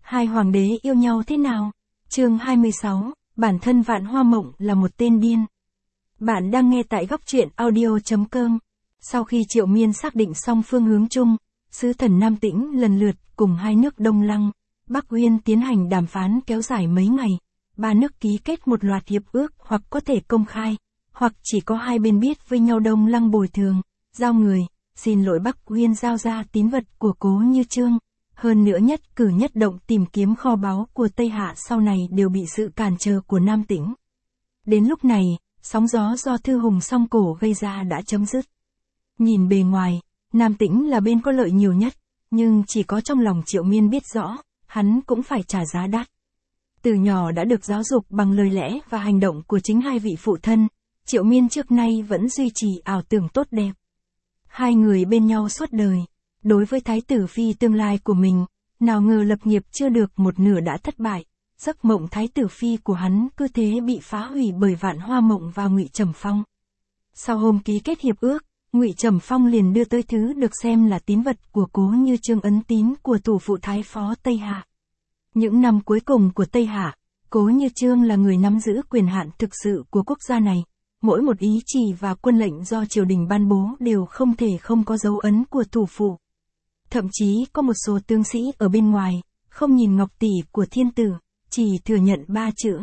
Hai hoàng đế yêu nhau thế nào? Chương 26, bản thân Vạn Hoa Mộng là một tên điên. Bạn đang nghe tại góc truyện audio.com. Sau khi Triệu Miên xác định xong phương hướng chung, sứ thần Nam Tĩnh lần lượt cùng hai nước Đông Lăng, Bắc Uyên tiến hành đàm phán kéo dài mấy ngày. Ba nước ký kết một loạt hiệp ước hoặc có thể công khai, hoặc chỉ có hai bên biết với nhau. Đông Lăng bồi thường, giao người, xin lỗi Bắc Uyên giao ra tín vật của Cố Như Chương. Hơn nữa nhất cử nhất động tìm kiếm kho báu của Tây Hạ sau này đều bị sự cản trở của Nam Tĩnh. Đến lúc này, sóng gió do Thư Hùng Song Cổ gây ra đã chấm dứt. Nhìn bề ngoài, Nam Tĩnh là bên có lợi nhiều nhất, nhưng chỉ có trong lòng Triệu Miên biết rõ, hắn cũng phải trả giá đắt. Từ nhỏ đã được giáo dục bằng lời lẽ và hành động của chính hai vị phụ thân, Triệu Miên trước nay vẫn duy trì ảo tưởng tốt đẹp. Hai người bên nhau suốt đời. Đối với Thái tử Phi tương lai của mình, nào ngờ lập nghiệp chưa được một nửa đã thất bại, giấc mộng Thái tử Phi của hắn cứ thế bị phá hủy bởi Vạn Hoa Mộng và Ngụy Trầm Phong. Sau hôm ký kết hiệp ước, Ngụy Trầm Phong liền đưa tới thứ được xem là tín vật của Cố Như Chương, ấn tín của thủ phụ Thái phó Tây Hạ. Những năm cuối cùng của Tây Hạ, Cố Như Chương là người nắm giữ quyền hạn thực sự của quốc gia này. Mỗi một ý chỉ và quân lệnh do triều đình ban bố đều không thể không có dấu ấn của thủ phụ. Thậm chí có một số tướng sĩ ở bên ngoài, không nhìn ngọc tỷ của thiên tử, chỉ thừa nhận ba chữ.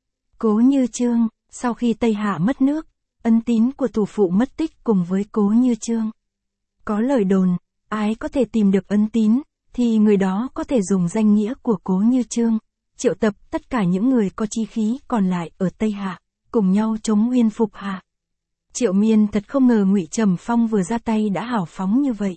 Cố Như Chương. Sau khi Tây Hạ mất nước, ấn tín của thủ phụ mất tích cùng với Cố Như Chương. Có lời đồn, ai có thể tìm được ấn tín, thì người đó có thể dùng danh nghĩa của Cố Như Chương, triệu tập tất cả những người có chí khí còn lại ở Tây Hạ, cùng nhau chống Nguyên phục Hạ. Triệu Miên thật không ngờ Ngụy Trầm Phong vừa ra tay đã hào phóng như vậy.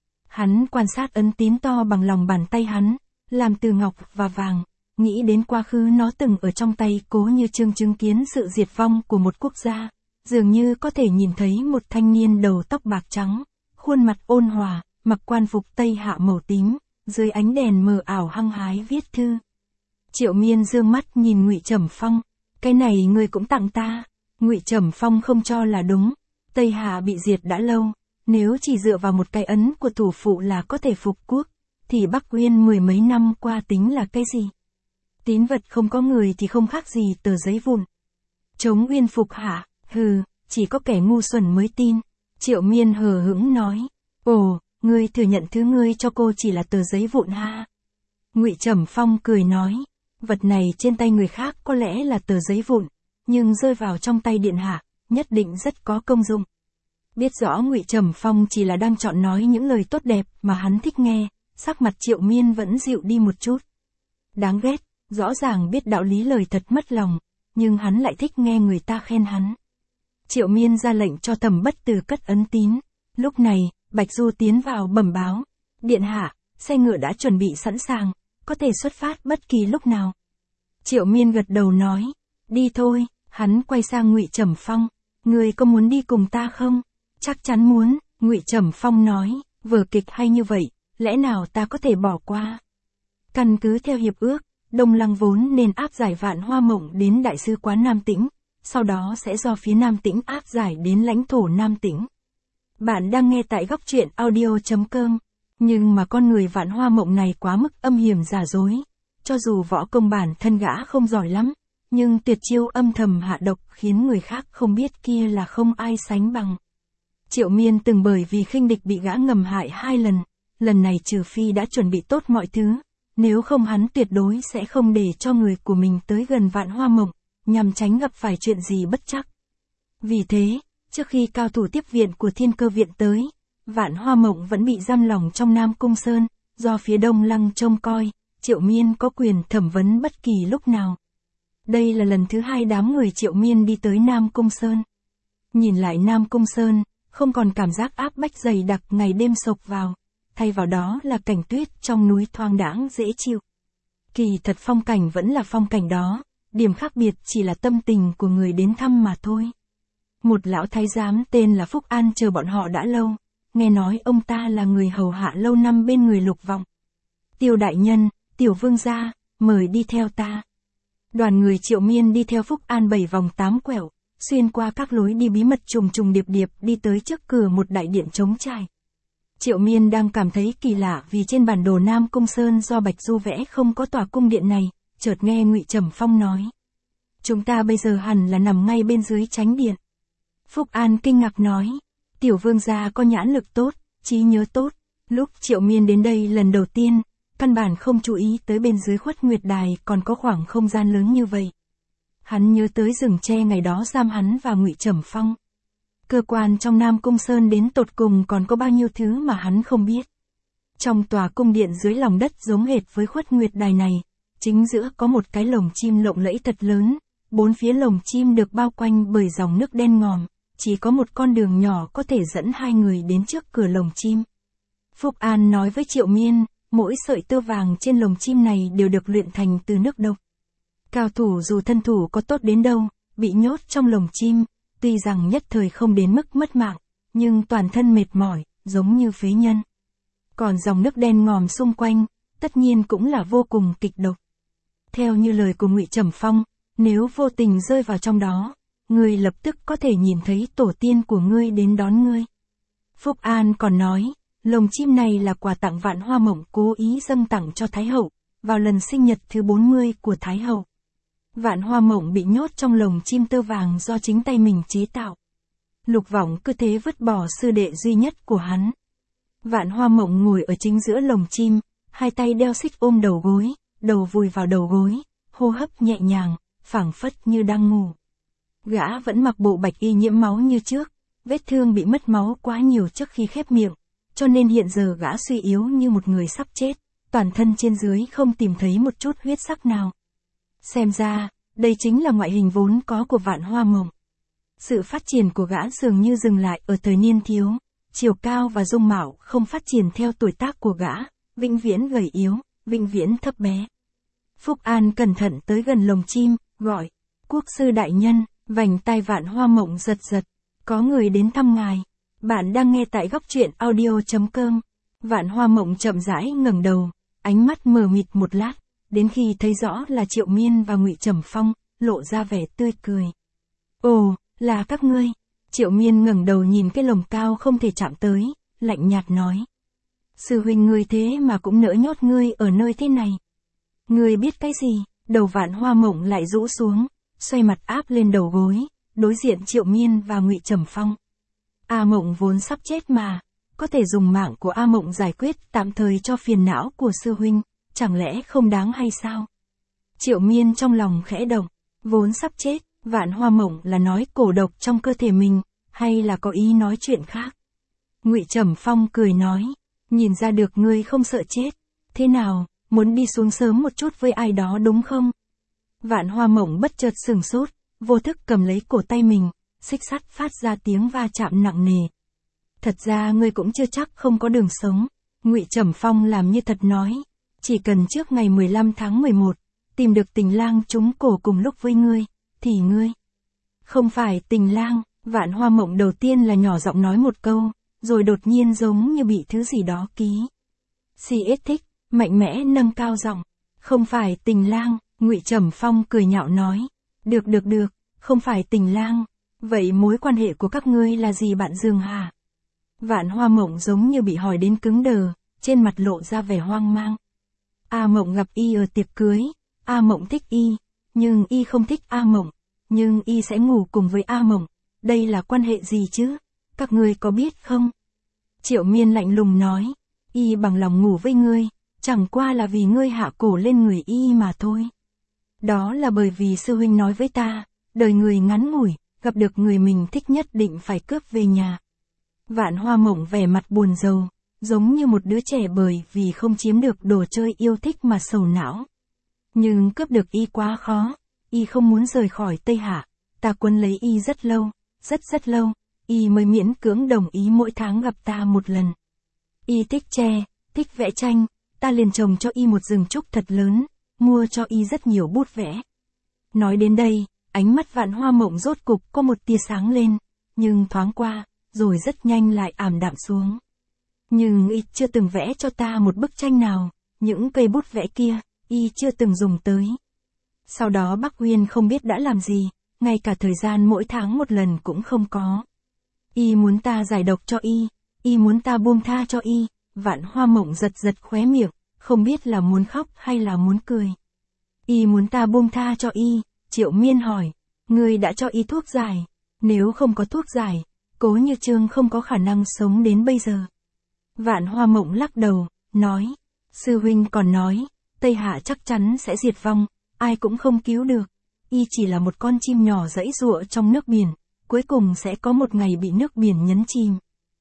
Hắn quan sát ấn tín to bằng lòng bàn tay hắn, làm từ ngọc và vàng, nghĩ đến quá khứ nó từng ở trong tay Cố Như Chương, chứng kiến sự diệt vong của một quốc gia, dường như có thể nhìn thấy một thanh niên đầu tóc bạc trắng, khuôn mặt ôn hòa, mặc quan phục Tây Hạ màu tím, dưới ánh đèn mờ ảo hăng hái viết thư. Triệu Miên dương mắt nhìn Ngụy Trầm Phong, cái này ngươi cũng tặng ta. Ngụy Trầm Phong không cho là đúng, Tây Hạ bị diệt đã lâu. Nếu chỉ dựa vào một cái ấn của thủ phụ là có thể phục quốc, thì Bắc Uyên mười mấy năm qua tính là cái gì? Tín vật không có người thì không khác gì tờ giấy vụn. Chống Uyên phục Hạ, hừ, chỉ có kẻ ngu xuẩn mới tin. Triệu Miên hờ hững nói, ồ, ngươi thừa nhận thứ ngươi cho cô chỉ là tờ giấy vụn ha? Ngụy Trầm Phong cười nói, vật này trên tay người khác có lẽ là tờ giấy vụn, nhưng rơi vào trong tay điện hạ, nhất định rất có công dụng. Biết rõ Ngụy Trầm Phong chỉ là đang chọn nói những lời tốt đẹp mà hắn thích nghe, sắc mặt Triệu Miên vẫn dịu đi một chút. Đáng ghét, rõ ràng biết đạo lý lời thật mất lòng, nhưng hắn lại thích nghe người ta khen hắn. Triệu Miên ra lệnh cho Thẩm Bất Từ cất ấn tín. Lúc này, Bạch Du tiến vào bẩm báo, điện hạ, xe ngựa đã chuẩn bị sẵn sàng, có thể xuất phát bất kỳ lúc nào. Triệu Miên gật đầu nói, đi thôi. Hắn quay sang Ngụy Trầm Phong, người có muốn đi cùng ta không? Chắc chắn muốn. Ngụy Trầm Phong nói, vở kịch hay như vậy, lẽ nào ta có thể bỏ qua? Căn cứ theo hiệp ước, Đông Lăng vốn nên áp giải Vạn Hoa Mộng đến Đại sứ quán Nam Tĩnh, sau đó sẽ do phía Nam Tĩnh áp giải đến lãnh thổ Nam Tĩnh. Bạn đang nghe tại góc truyện audio.com, nhưng mà con người Vạn Hoa Mộng này quá mức âm hiểm giả dối, cho dù võ công bản thân gã không giỏi lắm, nhưng tuyệt chiêu âm thầm hạ độc khiến người khác không biết kia là không ai sánh bằng. Triệu Miên từng bởi vì khinh địch bị gã ngầm hại 2 lần, lần này trừ phi đã chuẩn bị tốt mọi thứ, nếu không hắn tuyệt đối sẽ không để cho người của mình tới gần Vạn Hoa Mộng, nhằm tránh gặp phải chuyện gì bất trắc. Vì thế, trước khi cao thủ tiếp viện của Thiên Cơ viện tới, Vạn Hoa Mộng vẫn bị giam lỏng trong Nam Cung Sơn, do phía Đông Lăng trông coi, Triệu Miên có quyền thẩm vấn bất kỳ lúc nào. Đây là lần thứ 2 đám người Triệu Miên đi tới Nam Cung Sơn. Nhìn lại Nam Cung Sơn, không còn cảm giác áp bách dày đặc ngày đêm sộc vào, thay vào đó là cảnh tuyết trong núi thoáng đãng dễ chịu. Kỳ thật phong cảnh vẫn là phong cảnh đó, điểm khác biệt chỉ là tâm tình của người đến thăm mà thôi. Một lão thái giám tên là Phúc An chờ bọn họ đã lâu, nghe nói ông ta là người hầu hạ lâu năm bên người Lục Vọng. Tiêu đại nhân, Tiểu vương gia, mời đi theo ta. Đoàn người Triệu Miên đi theo Phúc An 7 vòng 8 quẹo, xuyên qua các lối đi bí mật trùng trùng điệp điệp đi tới trước cửa một đại điện trống trải. Triệu Miên đang cảm thấy kỳ lạ vì trên bản đồ Nam Cung Sơn do Bạch Du vẽ không có tòa cung điện này, chợt nghe Ngụy Trầm Phong nói. Chúng ta bây giờ hẳn là nằm ngay bên dưới chánh điện. Phúc An kinh ngạc nói. Tiểu vương gia có nhãn lực tốt, trí nhớ tốt. Lúc Triệu Miên đến đây lần đầu tiên, căn bản không chú ý tới bên dưới Khuất Nguyệt Đài còn có khoảng không gian lớn như vậy. Hắn nhớ tới rừng tre ngày đó giam hắn và Ngụy Trầm Phong. Cơ quan trong Nam Cung Sơn đến tột cùng còn có bao nhiêu thứ mà hắn không biết. Trong tòa cung điện dưới lòng đất giống hệt với Khuất Nguyệt Đài này, chính giữa có một cái lồng chim lộng lẫy thật lớn, bốn phía lồng chim được bao quanh bởi dòng nước đen ngòm, chỉ có một con đường nhỏ có thể dẫn hai người đến trước cửa lồng chim. Phúc An nói với Triệu Miên, mỗi sợi tơ vàng trên lồng chim này đều được luyện thành từ nước độc. Cao thủ dù thân thủ có tốt đến đâu, bị nhốt trong lồng chim, tuy rằng nhất thời không đến mức mất mạng, nhưng toàn thân mệt mỏi, giống như phế nhân. Còn dòng nước đen ngòm xung quanh, tất nhiên cũng là vô cùng kịch độc. Theo như lời của Ngụy Trầm Phong, nếu vô tình rơi vào trong đó, ngươi lập tức có thể nhìn thấy tổ tiên của ngươi đến đón ngươi. Phúc An còn nói, lồng chim này là quà tặng Vạn Hoa Mộng cố ý dâng tặng cho Thái Hậu, vào lần sinh nhật thứ 40 của Thái Hậu. Vạn Hoa Mộng bị nhốt trong lồng chim tơ vàng do chính tay mình chế tạo. Lục Vọng cứ thế vứt bỏ sư đệ duy nhất của hắn. Vạn Hoa Mộng ngồi ở chính giữa lồng chim, hai tay đeo xích ôm đầu gối, đầu vùi vào đầu gối, hô hấp nhẹ nhàng, phảng phất như đang ngủ. Gã vẫn mặc bộ bạch y nhiễm máu như trước, vết thương bị mất máu quá nhiều trước khi khép miệng, cho nên hiện giờ gã suy yếu như một người sắp chết, toàn thân trên dưới không tìm thấy một chút huyết sắc nào. Xem ra, đây chính là ngoại hình vốn có của Vạn Hoa Mộng. Sự phát triển của gã dường như dừng lại ở thời niên thiếu, chiều cao và dung mạo không phát triển theo tuổi tác của gã, vĩnh viễn gầy yếu, vĩnh viễn thấp bé. Phúc An cẩn thận tới gần lồng chim, gọi, Quốc sư đại nhân, vành tai Vạn Hoa Mộng giật giật, có người đến thăm ngài. Bạn đang nghe tại góc truyện audio.com. Vạn Hoa Mộng chậm rãi ngẩng đầu, ánh mắt mờ mịt một lát, đến khi thấy rõ là Triệu Miên và Ngụy Trầm Phong, lộ ra vẻ tươi cười. Ồ, là các ngươi. Triệu Miên ngẩng đầu nhìn cái lồng cao không thể chạm tới, lạnh nhạt nói. Sư huynh ngươi thế mà cũng nỡ nhốt ngươi ở nơi thế này. Ngươi biết cái gì? Đầu Vạn Hoa Mộng lại rũ xuống, xoay mặt áp lên đầu gối, đối diện Triệu Miên và Ngụy Trầm Phong. A Mộng vốn sắp chết mà, có thể dùng mạng của A Mộng giải quyết tạm thời cho phiền não của sư huynh, chẳng lẽ không đáng hay sao? Triệu Miên trong lòng khẽ động, vốn sắp chết, Vạn Hoa Mộng là nói cổ độc trong cơ thể mình, hay là có ý nói chuyện khác? Ngụy Trầm Phong cười nói, nhìn ra được ngươi không sợ chết, thế nào, muốn đi xuống sớm một chút với ai đó đúng không? Vạn Hoa Mộng bất chợt sửng sốt, vô thức cầm lấy cổ tay mình, xích sắt phát ra tiếng va chạm nặng nề. Thật ra ngươi cũng chưa chắc không có đường sống. Ngụy Trầm Phong làm như thật nói, chỉ cần trước ngày 15 tháng 11, tìm được Tình Lang trúng cổ cùng lúc với ngươi, thì ngươi không phải Tình Lang. Vạn Hoa Mộng đầu tiên là nhỏ giọng nói một câu, rồi đột nhiên giống như bị thứ gì đó ký. Thích, mạnh mẽ nâng cao giọng, không phải Tình Lang. Ngụy Trầm Phong cười nhạo nói, được, không phải Tình Lang. Vậy mối quan hệ của các ngươi là gì bạn Dương hả? Vạn Hoa Mộng giống như bị hỏi đến cứng đờ, trên mặt lộ ra vẻ hoang mang. A Mộng gặp y ở tiệc cưới, A Mộng thích y, nhưng y không thích A Mộng, nhưng y sẽ ngủ cùng với A Mộng, đây là quan hệ gì chứ? Các ngươi có biết không? Triệu Miên lạnh lùng nói, y bằng lòng ngủ với ngươi, chẳng qua là vì ngươi hạ cổ lên người y mà thôi. Đó là bởi vì sư huynh nói với ta, đời người ngắn ngủi, gặp được người mình thích nhất định phải cướp về nhà. Vạn Hoa Mộng vẻ mặt buồn rầu, giống như một đứa trẻ bởi vì không chiếm được đồ chơi yêu thích mà sầu não. Nhưng cướp được y quá khó, y không muốn rời khỏi Tây Hạ, ta quấn lấy y rất lâu, rất lâu, y mới miễn cưỡng đồng ý mỗi tháng gặp ta một lần. Y thích tre, thích vẽ tranh, ta liền trồng cho y một rừng trúc thật lớn, mua cho y rất nhiều bút vẽ. Nói đến đây, ánh mắt Vạn Hoa Mộng rốt cục có một tia sáng lên, nhưng thoáng qua, rồi rất nhanh lại ảm đạm xuống. Nhưng y chưa từng vẽ cho ta một bức tranh nào, những cây bút vẽ kia, y chưa từng dùng tới. Sau đó Bắc Uyên không biết đã làm gì, ngay cả thời gian mỗi tháng một lần cũng không có. Y muốn ta giải độc cho y, Y muốn ta buông tha cho Y. Vạn Hoa Mộng giật giật khóe miệng, không biết là muốn khóc hay là muốn cười. Y muốn ta buông tha cho Y. Triệu Miên hỏi, ngươi đã cho Y thuốc giải. Nếu không có thuốc giải, Cố Như Chương không có khả năng sống đến bây giờ. Vạn Hoa Mộng lắc đầu, nói, sư huynh còn nói, Tây Hạ chắc chắn sẽ diệt vong, ai cũng không cứu được. Y chỉ là một con chim nhỏ giãy giụa trong nước biển, cuối cùng sẽ có một ngày bị nước biển nhấn chìm.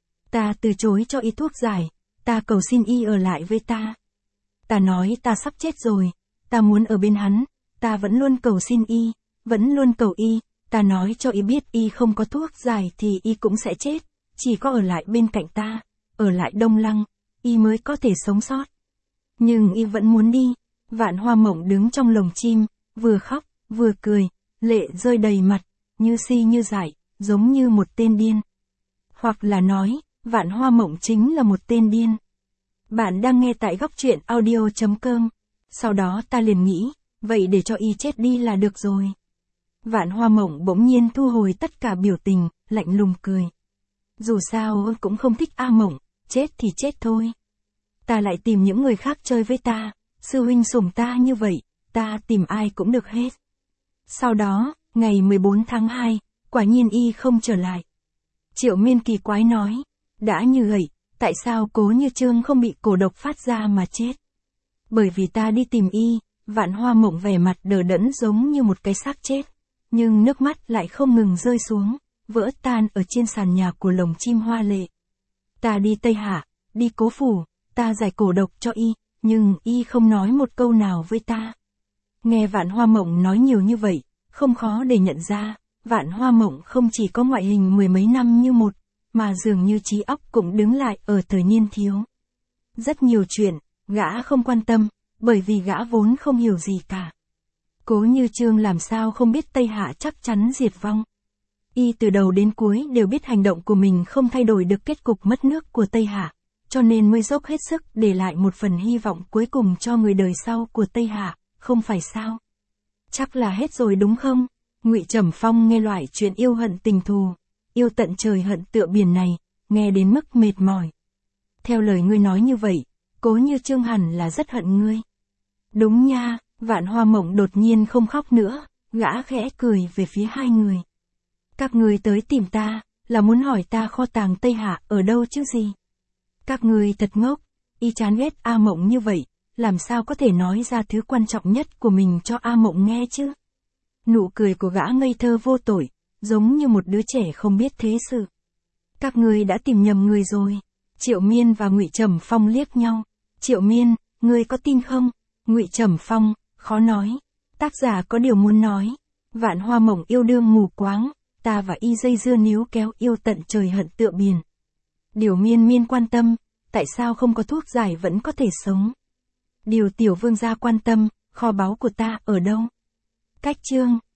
Ta từ chối cho Y thuốc giải, ta cầu xin Y ở lại với ta. Ta nói ta sắp chết rồi, ta muốn ở bên hắn, ta vẫn luôn cầu xin Y, vẫn luôn cầu Y, ta nói cho Y biết Y không có thuốc giải thì Y cũng sẽ chết, chỉ có ở lại bên cạnh ta, ở lại Đông Lăng, Y mới có thể sống sót. Nhưng Y vẫn muốn đi. Vạn Hoa Mộng đứng trong lồng chim, vừa khóc, vừa cười, lệ rơi đầy mặt, như si như dại, giống như một tên điên. Hoặc là nói, Vạn Hoa Mộng chính là một tên điên. Bạn đang nghe tại Góc Truyện Audio.com. Sau đó ta liền nghĩ, vậy để cho Y chết đi là được rồi. Vạn Hoa Mộng bỗng nhiên thu hồi tất cả biểu tình, lạnh lùng cười. Dù sao cũng không thích A Mộng, chết thì chết thôi. Ta lại tìm những người khác chơi với ta, sư huynh sủng ta như vậy, ta tìm ai cũng được hết. Sau đó, ngày 14 tháng 2, quả nhiên Y không trở lại. Triệu Miên kỳ quái nói, đã như vậy, tại sao Cố Như Chương không bị cổ độc phát ra mà chết? Bởi vì ta đi tìm Y. Vạn Hoa Mộng vẻ mặt đờ đẫn giống như một cái xác chết, nhưng nước mắt lại không ngừng rơi xuống, vỡ tan ở trên sàn nhà của lồng chim hoa lệ. Ta đi Tây Hạ, đi Cố phủ, ta giải cổ độc cho Y, nhưng Y không nói một câu nào với ta. Nghe Vạn Hoa Mộng nói nhiều như vậy, không khó để nhận ra, Vạn Hoa Mộng không chỉ có ngoại hình mười mấy năm như một, mà dường như trí óc cũng đứng lại ở thời niên thiếu. Rất nhiều chuyện, gã không quan tâm, bởi vì gã vốn không hiểu gì cả. Cố Như Chương làm sao không biết Tây Hạ chắc chắn diệt vong. Y từ đầu đến cuối đều biết hành động của mình không thay đổi được kết cục mất nước của Tây Hạ, cho nên mới dốc hết sức để lại một phần hy vọng cuối cùng cho người đời sau của Tây Hạ, không phải sao? Chắc là hết rồi đúng không? Ngụy Trầm Phong nghe loại chuyện yêu hận tình thù, yêu tận trời hận tựa biển này, nghe đến mức mệt mỏi. Theo lời ngươi nói như vậy, Cố Như Chương hẳn là rất hận ngươi. Đúng nha. Vạn Hoa Mộng đột nhiên không khóc nữa, gã khẽ cười về phía hai người. Các ngươi tới tìm ta, là muốn hỏi ta kho tàng Tây Hạ ở đâu chứ gì? Các ngươi thật ngốc, Y chán ghét A Mộng như vậy, làm sao có thể nói ra thứ quan trọng nhất của mình cho A Mộng nghe chứ? Nụ cười của gã ngây thơ vô tội, giống như một đứa trẻ không biết thế sự. Các ngươi đã tìm nhầm người rồi. Triệu Miên và Ngụy Trầm Phong liếc nhau. Triệu Miên, ngươi có tin không? Ngụy Trầm Phong, khó nói. Tác giả có điều muốn nói. Vạn Hoa Mộng yêu đương mù quáng, ta và Y dây dưa níu kéo yêu tận trời hận tựa biển. Điều Miên Miên quan tâm, tại sao không có thuốc giải vẫn có thể sống? Điều Tiểu Vương gia quan tâm, kho báu của ta ở đâu? Cách chương